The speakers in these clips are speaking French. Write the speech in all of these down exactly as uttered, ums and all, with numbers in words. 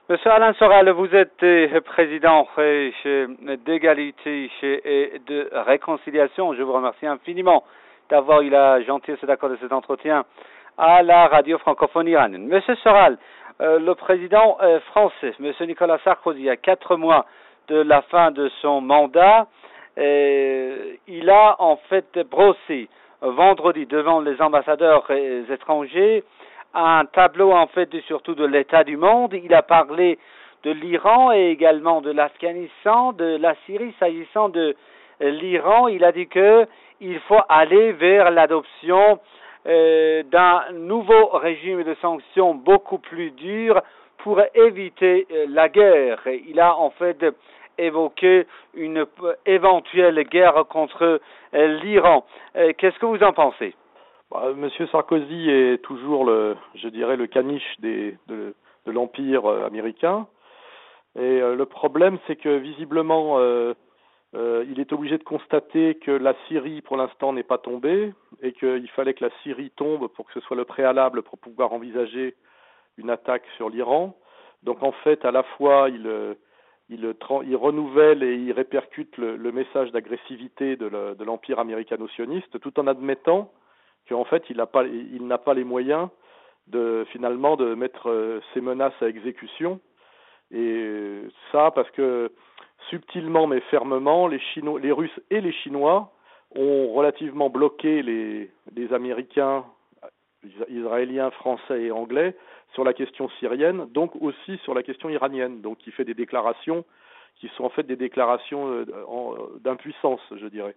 Monsieur Alain Soral, vous êtes euh, président euh, d'égalité et de réconciliation. Je vous remercie infiniment d'avoir eu la gentillesse d'accorder cet entretien à la radio francophone iranienne. Monsieur Soral, euh, le président euh, français, Monsieur Nicolas Sarkozy, il y a quatre mois de la fin de son mandat, euh, il a en fait brossé euh, vendredi devant les ambassadeurs euh, étrangers un tableau en fait de, surtout de l'état du monde. Il a parlé de l'Iran et également de l'Afghanistan, de la Syrie. S'agissant de l'Iran, il a dit que il faut aller vers l'adoption euh, d'un nouveau régime de sanctions beaucoup plus dur pour éviter euh, la guerre. Il a en fait évoqué une éventuelle guerre contre euh, l'Iran. Euh, qu'est-ce que vous en pensez? Bah, Monsieur Sarkozy est toujours le, je dirais, le caniche des, de, de l'empire euh, américain. Et euh, le problème, c'est que visiblement, euh, euh, il est obligé de constater que la Syrie, pour l'instant, n'est pas tombée et qu'il fallait que la Syrie tombe pour que ce soit le préalable pour pouvoir envisager une attaque sur l'Iran. Donc, en fait, à la fois, il, il, il renouvelle et il répercute le, le message d'agressivité de, le, de l'empire américano-sioniste, tout en admettant qu'en fait, il n'a pas, il n'a pas les moyens de finalement de mettre euh, ces menaces à exécution. Et ça, parce que subtilement mais fermement, les Chinois, les Russes et les Chinois ont relativement bloqué les, les Américains, Israéliens, Français et Anglais sur la question syrienne, donc aussi sur la question iranienne. Donc, il fait des déclarations qui sont en fait des déclarations d'impuissance, je dirais.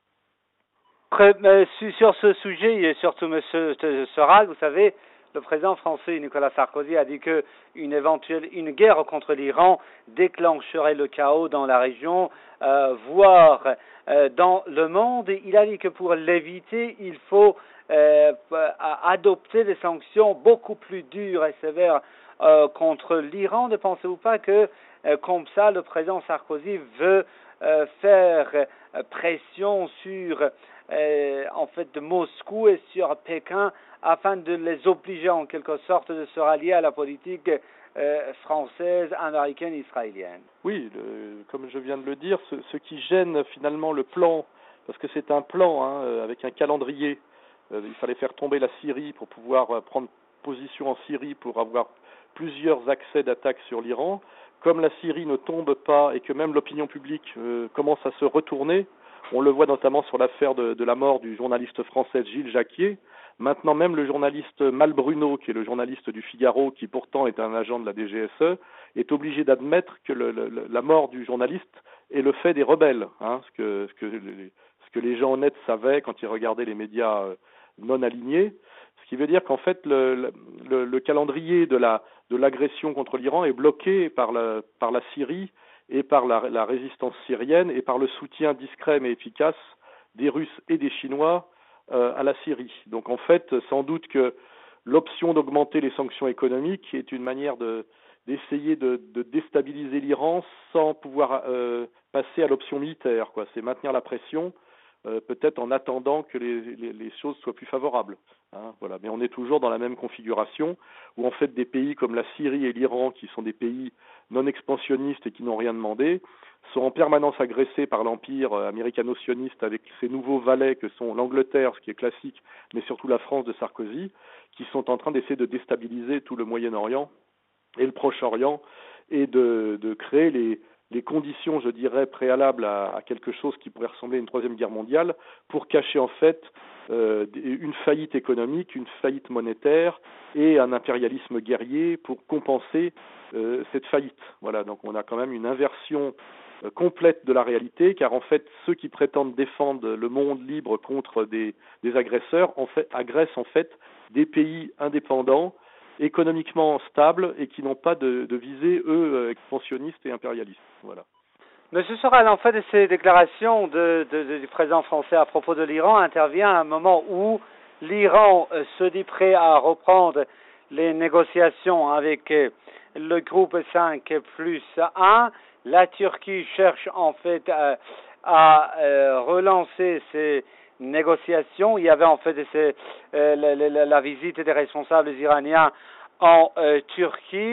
Sur ce sujet, et surtout M. Soral, vous savez, le président français Nicolas Sarkozy a dit qu'une éventuelle une guerre contre l'Iran déclencherait le chaos dans la région, euh, voire euh, dans le monde. Il a dit que pour l'éviter, il faut euh, adopter des sanctions beaucoup plus dures et sévères euh, contre l'Iran. Ne pensez-vous pas que, euh, comme ça, le président Sarkozy veut euh, faire euh, pression sur Euh, en fait de Moscou et sur Pékin afin de les obliger en quelque sorte de se rallier à la politique euh, française, américaine, israélienne? Oui, le, comme je viens de le dire, ce, ce qui gêne finalement le plan, parce que c'est un plan hein, avec un calendrier, euh, il fallait faire tomber la Syrie pour pouvoir euh, prendre position en Syrie pour avoir plusieurs accès d'attaque sur l'Iran. Comme la Syrie ne tombe pas et que même l'opinion publique euh, commence à se retourner, on le voit notamment sur l'affaire de, de la mort du journaliste français Gilles Jacquier. Maintenant, même le journaliste Mal Bruno, qui est le journaliste du Figaro, qui pourtant est un agent de la D G S E, est obligé d'admettre que le, le, la mort du journaliste est le fait des rebelles, hein, ce, que, ce, que, ce que les gens honnêtes savaient quand ils regardaient les médias non alignés. Ce qui veut dire qu'en fait, le, le, le calendrier de la de l'agression contre l'Iran est bloqué par la, par la Syrie et par la, la résistance syrienne et par le soutien discret mais efficace des Russes et des Chinois euh, à la Syrie. Donc en fait, sans doute que l'option d'augmenter les sanctions économiques est une manière de, d'essayer de, de déstabiliser l'Iran sans pouvoir euh, passer à l'option militaire, quoi. C'est maintenir la pression, euh, peut-être en attendant que les, les, les choses soient plus favorables. Hein, voilà. Mais on est toujours dans la même configuration où en fait des pays comme la Syrie et l'Iran, qui sont des pays non expansionnistes et qui n'ont rien demandé, sont en permanence agressés par l'empire américano-sioniste avec ses nouveaux valets que sont l'Angleterre, ce qui est classique, mais surtout la France de Sarkozy, qui sont en train d'essayer de déstabiliser tout le Moyen-Orient et le Proche-Orient et de, de créer les, les conditions, je dirais, préalables à, à quelque chose qui pourrait ressembler à une troisième guerre mondiale pour cacher en fait euh, une faillite économique, une faillite monétaire et un impérialisme guerrier pour compenser euh, cette faillite. Voilà, donc on a quand même une inversion euh, complète de la réalité, car en fait ceux qui prétendent défendre le monde libre contre des, des agresseurs en fait, agressent en fait des pays indépendants, économiquement stables et qui n'ont pas de, de visée, eux, expansionnistes et impérialistes. Voilà. Monsieur Soral, en fait, ces déclarations de, de, de, du président français à propos de l'Iran intervient à un moment où l'Iran euh, se dit prêt à reprendre les négociations avec euh, le groupe cinq plus un. La Turquie cherche en fait à, à euh, relancer ces négociations. Il y avait en fait ces, euh, la, la, la visite des responsables iraniens en euh, Turquie.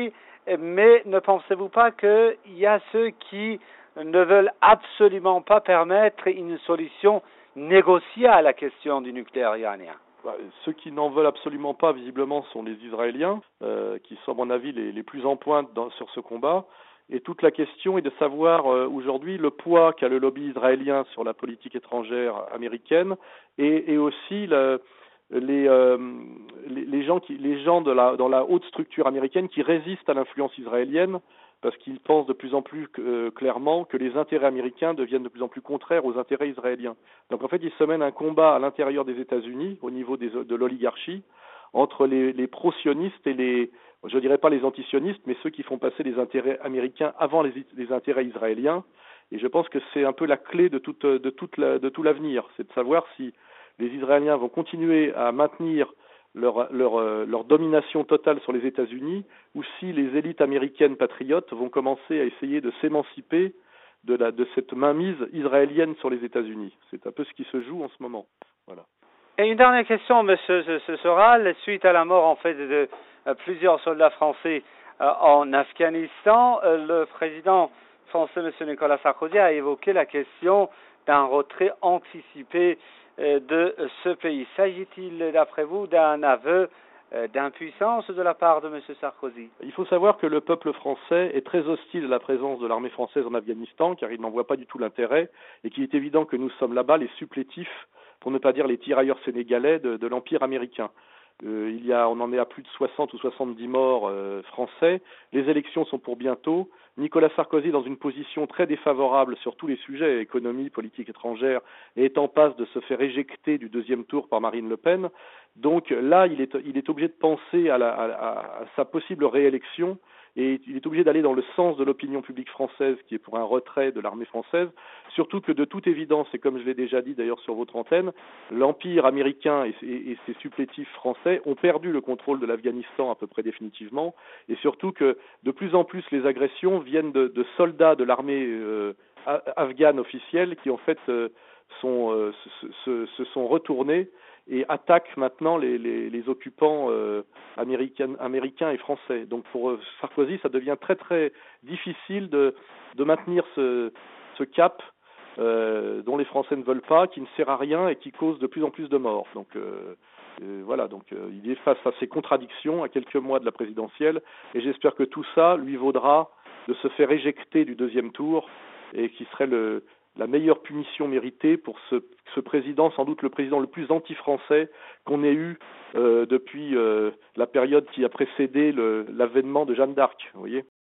mais ne pensez-vous pas qu'il y a ceux qui ne veulent absolument pas permettre une solution négociée à la question du nucléaire iranien? Bah, ceux qui n'en veulent absolument pas, visiblement, sont les Israéliens, euh, qui sont, à mon avis, les, les plus en pointe dans, sur ce combat. Et toute la question est de savoir euh, aujourd'hui le poids qu'a le lobby israélien sur la politique étrangère américaine et, et aussi le, les, euh, les, les gens, qui, les gens de la, dans la haute structure américaine qui résistent à l'influence israélienne parce qu'ils pensent de plus en plus euh, clairement que les intérêts américains deviennent de plus en plus contraires aux intérêts israéliens. Donc en fait, il se mène un combat à l'intérieur des États-Unis, au niveau des, de l'oligarchie, entre les, les pro-sionistes et les, je dirais pas les anti-sionistes, mais ceux qui font passer les intérêts américains avant les, les intérêts israéliens. Et je pense que c'est un peu la clé de, toute, de, toute la, de tout l'avenir, c'est de savoir si les Israéliens vont continuer à maintenir leur, leur, leur domination totale sur les États-Unis, ou si les élites américaines patriotes vont commencer à essayer de s'émanciper de, la, de cette mainmise israélienne sur les États-Unis. C'est un peu ce qui se joue en ce moment. Voilà. Et une dernière question, monsieur, ce sera, suite à la mort en fait de euh, plusieurs soldats français euh, en Afghanistan, euh, le président français, monsieur Nicolas Sarkozy, a évoqué la question d'un retrait anticipé euh, de ce pays. S'agit-il, d'après vous, d'un aveu euh, d'impuissance de la part de monsieur Sarkozy? Il faut savoir que le peuple français est très hostile à la présence de l'armée française en Afghanistan, car il n'en voit pas du tout l'intérêt, et qu'il est évident que nous sommes là-bas les supplétifs, pour ne pas dire les tirailleurs sénégalais de, de l'Empire américain. Euh, il y a, on en est à plus de soixante ou soixante-dix morts euh, français. Les élections sont pour bientôt. Nicolas Sarkozy, dans une position très défavorable sur tous les sujets, économie, politique étrangère, est en passe de se faire éjecter du deuxième tour par Marine Le Pen. Donc là, il est, il est obligé de penser à, la, à, à sa possible réélection. Et il est obligé d'aller dans le sens de l'opinion publique française, qui est pour un retrait de l'armée française, surtout que de toute évidence, et comme je l'ai déjà dit d'ailleurs sur votre antenne, l'Empire américain et, et, et ses supplétifs français ont perdu le contrôle de l'Afghanistan à peu près définitivement, et surtout que de plus en plus les agressions viennent de, de soldats de l'armée euh, afghane officielle qui en fait euh, sont, euh, se, se, se sont retournés et attaquent maintenant les, les, les occupants euh, américains, américains et français. Donc pour euh, Sarkozy, ça devient très très difficile de, de maintenir ce, ce cap euh, dont les Français ne veulent pas, qui ne sert à rien et qui cause de plus en plus de morts. Donc euh, euh, voilà, donc euh, il est face à ces contradictions à quelques mois de la présidentielle, et j'espère que tout ça lui vaudra de se faire éjecter du deuxième tour, et qui serait le la meilleure punition méritée pour ce, ce président, sans doute le président le plus anti-français qu'on ait eu euh, depuis euh, la période qui a précédé le, l'avènement de Jeanne d'Arc, vous voyez.